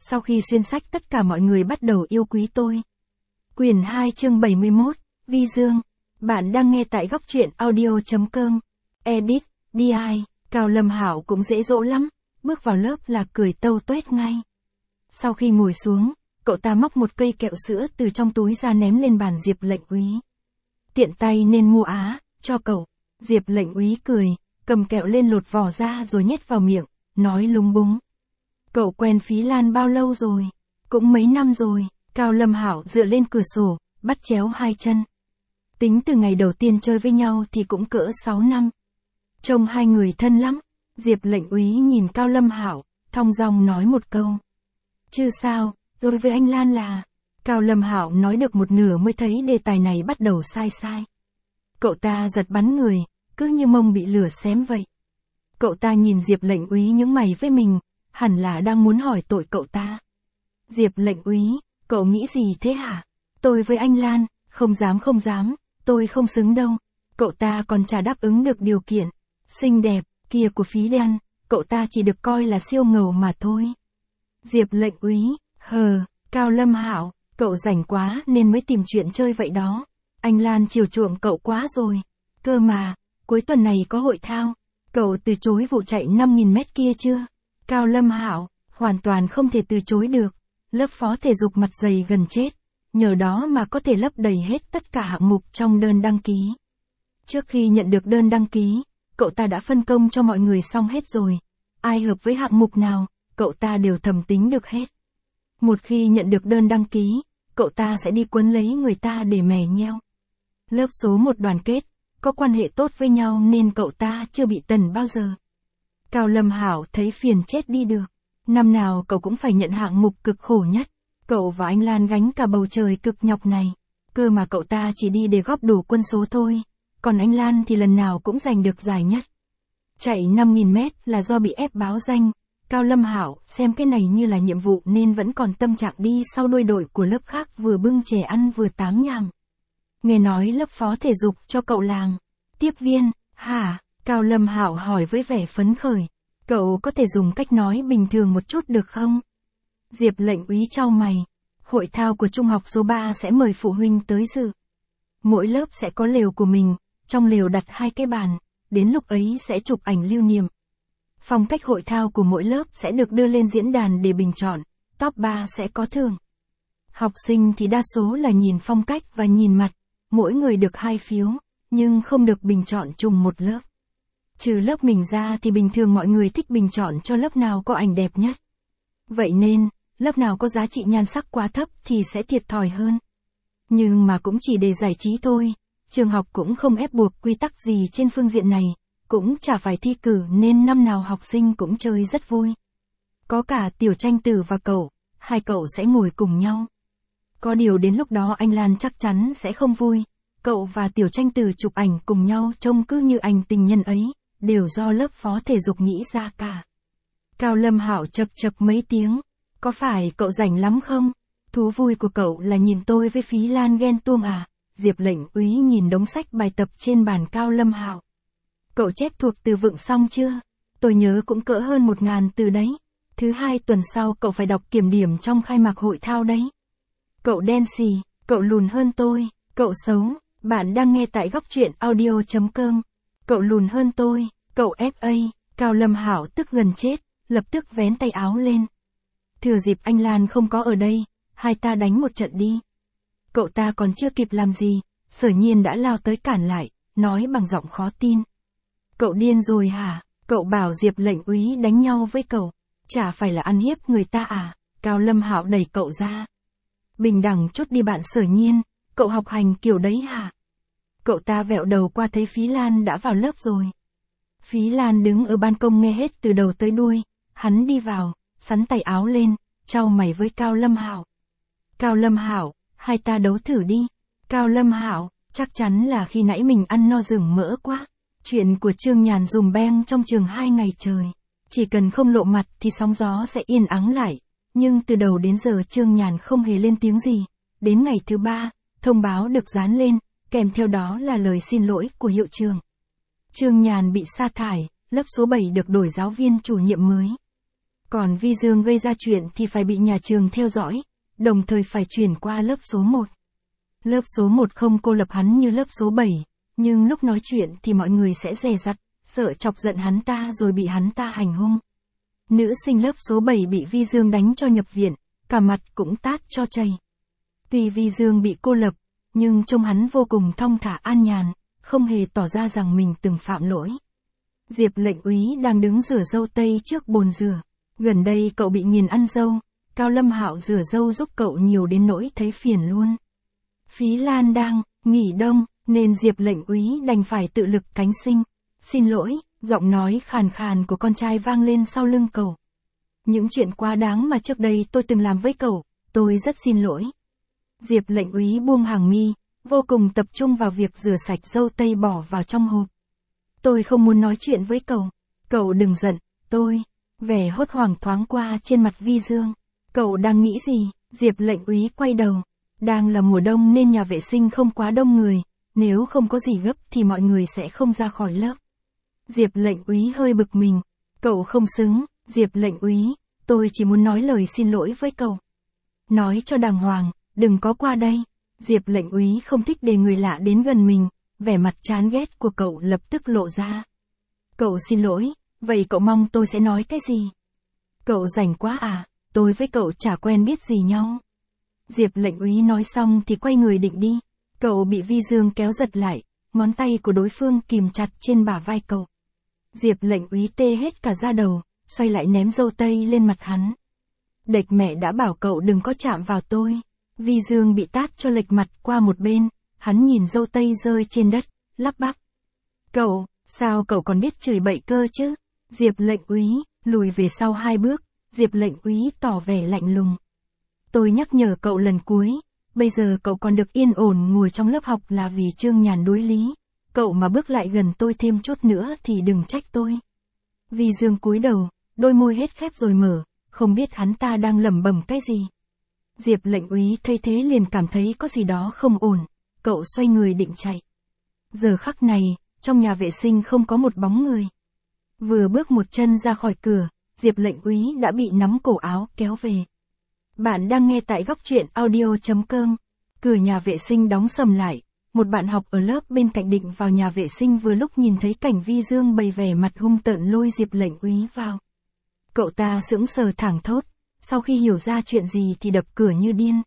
Sau khi xuyên sách tất cả mọi người bắt đầu yêu quý tôi. Quyển 2 chương 71, Vi Dương. Bạn đang nghe tại góc truyện audio.com. Edit, DI, Cao Lâm Hạo cũng dễ dỗ lắm, bước vào lớp là cười tâu tuét ngay. Sau khi ngồi xuống, cậu ta móc một cây kẹo sữa từ trong túi ra ném lên bàn Diệp lệnh úy. Tiện tay nên mua á, cho cậu. Diệp lệnh úy cười, cầm kẹo lên lột vỏ ra rồi nhét vào miệng, nói lúng búng. Cậu quen Phí Lan bao lâu rồi? Cũng mấy năm rồi. Cao Lâm Hạo dựa lên cửa sổ, bắt chéo hai chân. Tính từ ngày đầu tiên chơi với nhau thì cũng cỡ 6 năm. Trông hai người thân lắm. Diệp lệnh úy nhìn Cao Lâm Hạo, thong dong nói một câu. Chứ sao, tôi với anh Lan là... Cao Lâm Hạo nói được một nửa mới thấy đề tài này bắt đầu sai. Cậu ta giật bắn người, cứ như mông bị lửa xém vậy. Cậu ta nhìn Diệp lệnh úy nhướng mày với mình, hẳn là đang muốn hỏi tội cậu ta. Diệp lệnh úy, cậu nghĩ gì thế hả? Tôi với anh Lan, không dám, tôi không xứng đâu. Cậu ta còn chả đáp ứng được điều kiện. Xinh đẹp, kia của Phí Lan, cậu ta chỉ được coi là siêu ngầu mà thôi. Diệp lệnh úy, Cao Lâm Hạo, cậu rảnh quá nên mới tìm chuyện chơi vậy đó. Anh Lan chiều chuộng cậu quá rồi. Cơ mà, cuối tuần này có hội thao. Cậu từ chối vụ chạy 5.000 mét kia chưa? Cao Lâm Hạo, hoàn toàn không thể từ chối được. Lớp phó thể dục mặt dày gần chết. Nhờ đó mà có thể lấp đầy hết tất cả hạng mục trong đơn đăng ký. Trước khi nhận được đơn đăng ký, cậu ta đã phân công cho mọi người xong hết rồi. Ai hợp với hạng mục nào, cậu ta đều thầm tính được hết. Một khi nhận được đơn đăng ký, cậu ta sẽ đi quấn lấy người ta để mè nheo. Lớp số 1 đoàn kết, có quan hệ tốt với nhau nên cậu ta chưa bị tần bao giờ. Cao Lâm Hạo thấy phiền chết đi được. Năm nào cậu cũng phải nhận hạng mục cực khổ nhất. Cậu và anh Lan gánh cả bầu trời cực nhọc này. Cơ mà cậu ta chỉ đi để góp đủ quân số thôi. Còn anh Lan thì lần nào cũng giành được giải nhất. Chạy 5.000 mét là do bị ép báo danh. Cao Lâm Hạo xem cái này như là nhiệm vụ nên vẫn còn tâm trạng đi sau đuôi đội của lớp khác vừa bưng chè ăn vừa tám nhảm. Nghe nói lớp phó thể dục cho cậu làm tiếp viên, hả? Cao Lâm Hạo hỏi với vẻ phấn khởi. Cậu có thể dùng cách nói bình thường một chút được không? Diệp lệnh úy chau mày. Hội thao của trung học số 3 sẽ mời phụ huynh tới dự. Mỗi lớp sẽ có lều của mình, trong lều đặt 2 cái bàn, đến lúc ấy sẽ chụp ảnh lưu niệm. Phong cách hội thao của mỗi lớp sẽ được đưa lên diễn đàn để bình chọn, top 3 sẽ có thưởng. Học sinh thì đa số là nhìn phong cách và nhìn mặt, mỗi người được 2 phiếu, nhưng không được bình chọn chung một lớp. Trừ lớp mình ra thì bình thường mọi người thích bình chọn cho lớp nào có ảnh đẹp nhất. Vậy nên, lớp nào có giá trị nhan sắc quá thấp thì sẽ thiệt thòi hơn. Nhưng mà cũng chỉ để giải trí thôi, trường học cũng không ép buộc quy tắc gì trên phương diện này, cũng chả phải thi cử nên năm nào học sinh cũng chơi rất vui. Có cả Tiểu Tranh Tử và cậu, hai cậu sẽ ngồi cùng nhau. Có điều đến lúc đó anh Lan chắc chắn sẽ không vui, cậu và Tiểu Tranh Tử chụp ảnh cùng nhau trông cứ như anh tình nhân ấy, đều do lớp phó thể dục nghĩ ra cả. Cao Lâm Hạo chậc mấy tiếng, có phải cậu rảnh lắm không? Thú vui của cậu là nhìn tôi với Phí Lan ghen tuông à? Diệp lệnh úy nhìn đống sách bài tập trên bàn Cao Lâm Hạo. Cậu chép thuộc từ vựng xong chưa? Tôi nhớ cũng cỡ hơn 1.000 từ đấy. Thứ 2 tuần sau cậu phải đọc kiểm điểm trong khai mạc hội thao đấy. Cậu đen xì, cậu lùn hơn tôi, cậu xấu. Bạn đang nghe tại góc truyện audio.com. Cậu lùn hơn tôi, cậu FA. Cao Lâm Hạo tức gần chết, lập tức vén tay áo lên. Thừa dịp anh Lan không có ở đây, hai ta đánh một trận đi. Cậu ta còn chưa kịp làm gì, Sở Nhiên đã lao tới cản lại, nói bằng giọng khó tin. Cậu điên rồi hả? Cậu bảo Diệp lệnh úy đánh nhau với cậu, chả phải là ăn hiếp người ta à? Cao Lâm Hạo đẩy cậu ra. Bình đẳng chút đi bạn Sở Nhiên, cậu học hành kiểu đấy hả? Cậu ta vẹo đầu qua thấy Phí Lan đã vào lớp rồi. Phí Lan đứng ở ban công nghe hết từ đầu tới đuôi, hắn đi vào, xắn tay áo lên, chau mày với Cao Lâm Hạo. Cao Lâm Hạo, hai ta đấu thử đi. Cao Lâm Hạo, chắc chắn là khi nãy mình ăn no rừng mỡ quá. Chuyện của Trương Nhàn dùm beng trong trường 2 ngày trời. Chỉ cần không lộ mặt thì sóng gió sẽ yên ắng lại. Nhưng từ đầu đến giờ Trương Nhàn không hề lên tiếng gì. Đến ngày thứ 3, thông báo được dán lên, kèm theo đó là lời xin lỗi của hiệu trưởng. Trương Nhàn bị sa thải, lớp số 7 được đổi giáo viên chủ nhiệm mới. Còn Vi Dương gây ra chuyện thì phải bị nhà trường theo dõi, đồng thời phải chuyển qua lớp số 1. Lớp số 1 không cô lập hắn như lớp số 7, nhưng lúc nói chuyện thì mọi người sẽ dè dặt, sợ chọc giận hắn ta rồi bị hắn ta hành hung. Nữ sinh lớp số 7 bị Vi Dương đánh cho nhập viện, cả mặt cũng tát cho chảy. Tuy Vi Dương bị cô lập, nhưng trông hắn vô cùng thong thả an nhàn, không hề tỏ ra rằng mình từng phạm lỗi. Diệp Lệnh Úy đang đứng rửa râu tây trước bồn rửa. Gần đây cậu bị nghiền ăn râu, Cao Lâm Hạo rửa râu giúp cậu nhiều đến nỗi thấy phiền luôn. Phí Lan đang nghỉ đông, nên Diệp Lệnh Úy đành phải tự lực cánh sinh. Xin lỗi, giọng nói khàn khàn của con trai vang lên sau lưng cậu. Những chuyện quá đáng mà trước đây tôi từng làm với cậu, tôi rất xin lỗi. Diệp Lệnh Úy buông hàng mi, vô cùng tập trung vào việc rửa sạch râu tây bỏ vào trong hộp. Tôi không muốn nói chuyện với cậu. Cậu đừng giận, tôi. Vẻ hốt hoảng thoáng qua trên mặt Vi Dương. Cậu đang nghĩ gì? Diệp Lệnh Úy quay đầu. Đang là mùa đông nên nhà vệ sinh không quá đông người, nếu không có gì gấp thì mọi người sẽ không ra khỏi lớp. Diệp Lệnh Úy hơi bực mình. Cậu không xứng, Diệp Lệnh Úy, tôi chỉ muốn nói lời xin lỗi với cậu. Nói cho đàng hoàng, đừng có qua đây. Diệp Lệnh Úy không thích để người lạ đến gần mình, vẻ mặt chán ghét của cậu lập tức lộ ra. Cậu xin lỗi, vậy cậu mong tôi sẽ nói cái gì? Cậu rảnh quá à, tôi với cậu chả quen biết gì nhau. Diệp Lệnh Úy nói xong thì quay người định đi. Cậu bị Vi Dương kéo giật lại, ngón tay của đối phương kìm chặt trên bả vai cậu. Diệp Lệnh Úy tê hết cả da đầu, xoay lại ném râu tây lên mặt hắn. Đệch mẹ đã bảo cậu đừng có chạm vào tôi. Vi Dương bị tát cho lệch mặt qua một bên, hắn nhìn râu tây rơi trên đất, lắp bắp. Cậu, sao cậu còn biết chửi bậy cơ chứ? Diệp Lệnh Úy lùi về sau 2 bước, Diệp Lệnh Úy tỏ vẻ lạnh lùng. Tôi nhắc nhở cậu lần cuối, bây giờ cậu còn được yên ổn ngồi trong lớp học là vì Trương Nhàn đối lý. Cậu mà bước lại gần tôi thêm chút nữa thì đừng trách tôi. Vi Dương cúi đầu, đôi môi hết khép rồi mở, không biết hắn ta đang lẩm bẩm cái gì. Diệp Lệnh Úy thấy thế liền cảm thấy có gì đó không ổn, cậu xoay người định chạy. Giờ khắc này, trong nhà vệ sinh không có một bóng người. Vừa bước một chân ra khỏi cửa, Diệp Lệnh Úy đã bị nắm cổ áo kéo về. Bạn đang nghe tại góc truyện audio.com. Cửa nhà vệ sinh đóng sầm lại, một bạn học ở lớp bên cạnh định vào nhà vệ sinh vừa lúc nhìn thấy cảnh Vi Dương bày vẻ mặt hung tợn lôi Diệp Lệnh Úy vào. Cậu ta sững sờ thảng thốt, sau khi hiểu ra chuyện gì thì đập cửa như điên.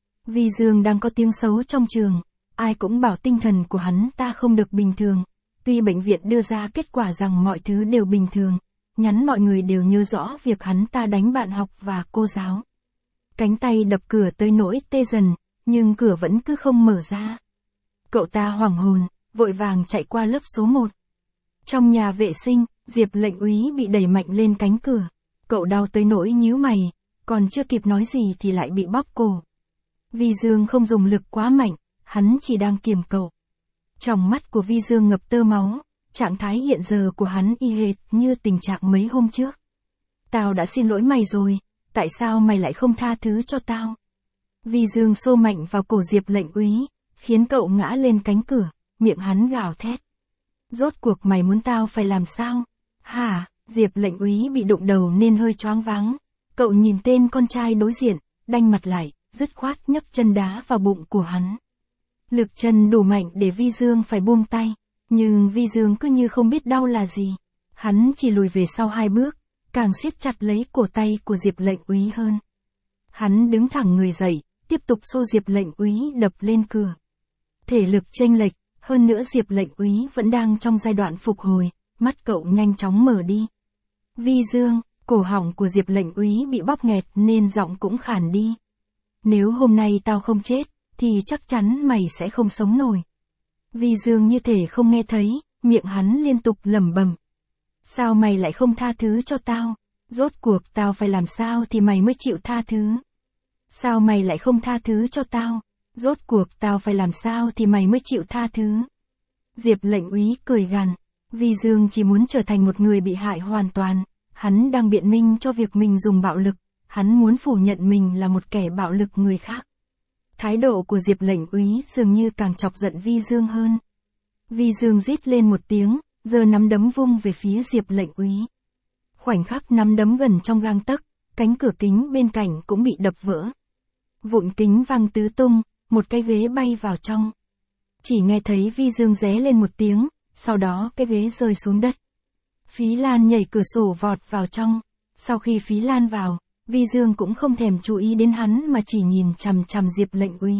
Vi Dương đang có tiếng xấu trong trường, ai cũng bảo tinh thần của hắn ta không được bình thường. Tuy bệnh viện đưa ra kết quả rằng mọi thứ đều bình thường, nhắn mọi người đều nhớ rõ việc hắn ta đánh bạn học và cô giáo. Cánh tay đập cửa tới nỗi tê dần, nhưng cửa vẫn cứ không mở ra. Cậu ta hoảng hồn, vội vàng chạy qua lớp số 1. Trong nhà vệ sinh, Diệp Lệnh Úy bị đẩy mạnh lên cánh cửa. Cậu đau tới nỗi nhíu mày, còn chưa kịp nói gì thì lại bị bóp cổ. Vi Dương không dùng lực quá mạnh, hắn chỉ đang kiềm cậu. Trong mắt của Vi Dương ngập tơ máu, trạng thái hiện giờ của hắn y hệt như tình trạng mấy hôm trước. Tao đã xin lỗi mày rồi, tại sao mày lại không tha thứ cho tao? Vi Dương xô mạnh vào cổ Diệp Lệnh Úy, khiến cậu ngã lên cánh cửa, miệng hắn gào thét. Rốt cuộc mày muốn tao phải làm sao? Hả? Diệp Lệnh Úy bị đụng đầu nên hơi choáng váng. Cậu nhìn tên con trai đối diện, đanh mặt lại, dứt khoát nhấc chân đá vào bụng của hắn. Lực chân đủ mạnh để Vi Dương phải buông tay, nhưng Vi Dương cứ như không biết đau là gì. Hắn chỉ lùi về sau 2 bước, càng siết chặt lấy cổ tay của Diệp Lệnh Úy hơn. Hắn đứng thẳng người dậy, tiếp tục xô Diệp Lệnh Úy đập lên cửa. Thể lực chênh lệch, hơn nữa Diệp Lệnh Úy vẫn đang trong giai đoạn phục hồi, mắt cậu nhanh chóng mở đi. Vi Dương, cổ họng của Diệp Lệnh Úy bị bóp nghẹt nên giọng cũng khàn đi. Nếu hôm nay tao không chết, thì chắc chắn mày sẽ không sống nổi. Vi Dương như thể không nghe thấy, miệng hắn liên tục lẩm bẩm. Sao mày lại không tha thứ cho tao? Rốt cuộc tao phải làm sao thì mày mới chịu tha thứ? Sao mày lại không tha thứ cho tao? Rốt cuộc tao phải làm sao thì mày mới chịu tha thứ? Diệp Lệnh Úy cười gằn. Vi Dương chỉ muốn trở thành một người bị hại hoàn toàn. Hắn đang biện minh cho việc mình dùng bạo lực. Hắn muốn phủ nhận mình là một kẻ bạo lực người khác. Thái độ của Diệp Lệnh Úy dường như càng chọc giận Vi Dương hơn. Vi Dương rít lên một tiếng, giơ nắm đấm vung về phía Diệp Lệnh Úy. Khoảnh khắc nắm đấm gần trong gang tấc, cánh cửa kính bên cạnh cũng bị đập vỡ. Vụn kính văng tứ tung, một cái ghế bay vào trong. Chỉ nghe thấy Vi Dương ré lên một tiếng, sau đó cái ghế rơi xuống đất. Phí Lan nhảy cửa sổ vọt vào trong. Sau khi Phí Lan vào, Vi Dương cũng không thèm chú ý đến hắn mà chỉ nhìn chằm chằm Diệp lệnh úy.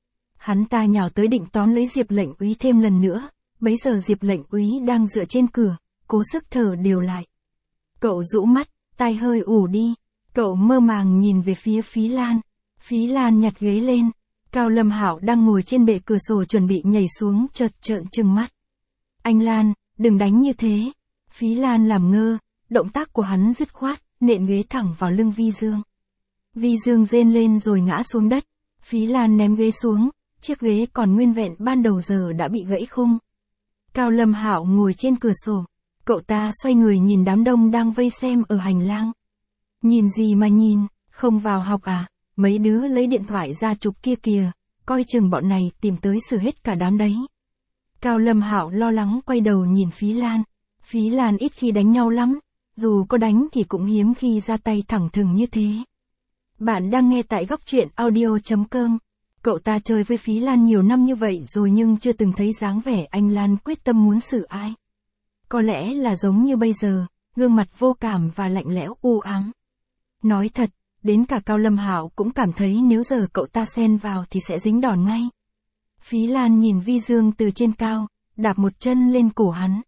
Hắn ta nhào tới định tóm lấy Diệp lệnh úy thêm lần nữa, bấy giờ Diệp lệnh úy đang dựa trên cửa, cố sức thở đều lại. Cậu rũ mắt, tai hơi ù đi, cậu mơ màng nhìn về phía Phí Lan. Phí Lan nhặt ghế lên, Cao Lâm Hạo đang ngồi trên bệ cửa sổ chuẩn bị nhảy xuống chợt trợn trừng mắt. Anh Lan, đừng đánh như thế. Phí Lan làm ngơ, động tác của hắn dứt khoát, nện ghế thẳng vào lưng Vi Dương. Vi Dương rên lên rồi ngã xuống đất. Phí Lan ném ghế xuống, chiếc ghế còn nguyên vẹn ban đầu giờ đã bị gãy khung. Cao Lâm Hạo ngồi trên cửa sổ, cậu ta xoay người nhìn đám đông đang vây xem ở hành lang. Nhìn gì mà nhìn, không vào học à, mấy đứa lấy điện thoại ra chụp kia kìa, coi chừng bọn này tìm tới xử hết cả đám đấy. Cao Lâm Hạo lo lắng quay đầu nhìn Phí Lan. Phí Lan ít khi đánh nhau lắm, dù có đánh thì cũng hiếm khi ra tay thẳng thừng như thế. Bạn đang nghe tại góc truyện audio.com. Cậu ta chơi với Phí Lan nhiều năm như vậy rồi nhưng chưa từng thấy dáng vẻ anh Lan quyết tâm muốn xử ai. Có lẽ là giống như bây giờ, gương mặt vô cảm và lạnh lẽo u ám. Nói thật, đến cả Cao Lâm Hạo cũng cảm thấy nếu giờ cậu ta xen vào thì sẽ dính đòn ngay. Phí Lan nhìn Vi Dương từ trên cao, đạp một chân lên cổ hắn.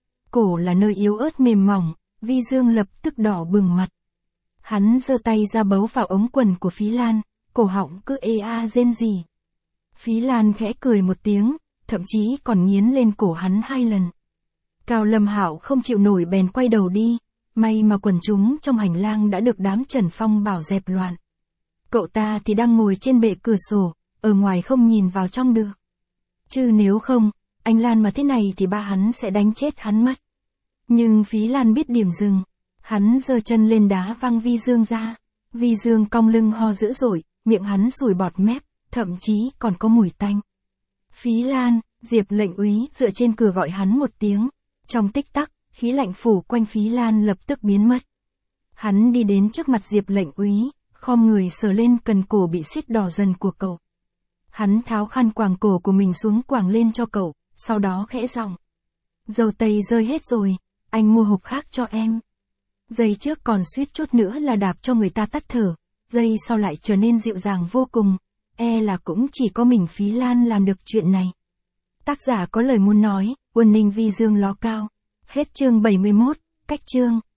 Cổ là nơi yếu ớt mềm mỏng, Vi Dương lập tức đỏ bừng mặt. Hắn giơ tay ra bấu vào ống quần của Phí Lan, cổ họng cứ ê a rên rỉ. Phí Lan khẽ cười một tiếng, thậm chí còn nghiến lên cổ hắn 2 lần. Cao Lâm Hạo không chịu nổi bèn quay đầu đi, may mà quần chúng trong hành lang đã được đám Trần Phong bảo dẹp loạn. Cậu ta thì đang ngồi trên bệ cửa sổ, ở ngoài không nhìn vào trong được. Chứ nếu không, anh Lan mà thế này thì ba hắn sẽ đánh chết hắn mất. Nhưng Phí Lan biết điểm dừng, hắn giơ chân lên đá văng Vi Dương ra. Vi Dương cong lưng ho dữ dội, miệng hắn sủi bọt mép, thậm chí còn có mùi tanh. Phí Lan, Diệp lệnh úy dựa trên cửa gọi hắn một tiếng. Trong tích tắc, khí lạnh phủ quanh Phí Lan lập tức biến mất. Hắn đi đến trước mặt Diệp lệnh úy, khom người sờ lên cần cổ bị siết đỏ dần của cậu. Hắn tháo khăn quàng cổ của mình xuống quàng lên cho cậu, sau đó khẽ giọng. Dầu tây rơi hết rồi, anh mua hộp khác cho em. Giây trước còn suýt chút nữa là đạp cho người ta tắt thở, giây sau lại trở nên dịu dàng vô cùng, là cũng chỉ có mình Phí Lan làm được chuyện này. Tác giả có lời muốn nói, Uân Ninh Vi Dương ló cao. Hết chương 71, cách chương.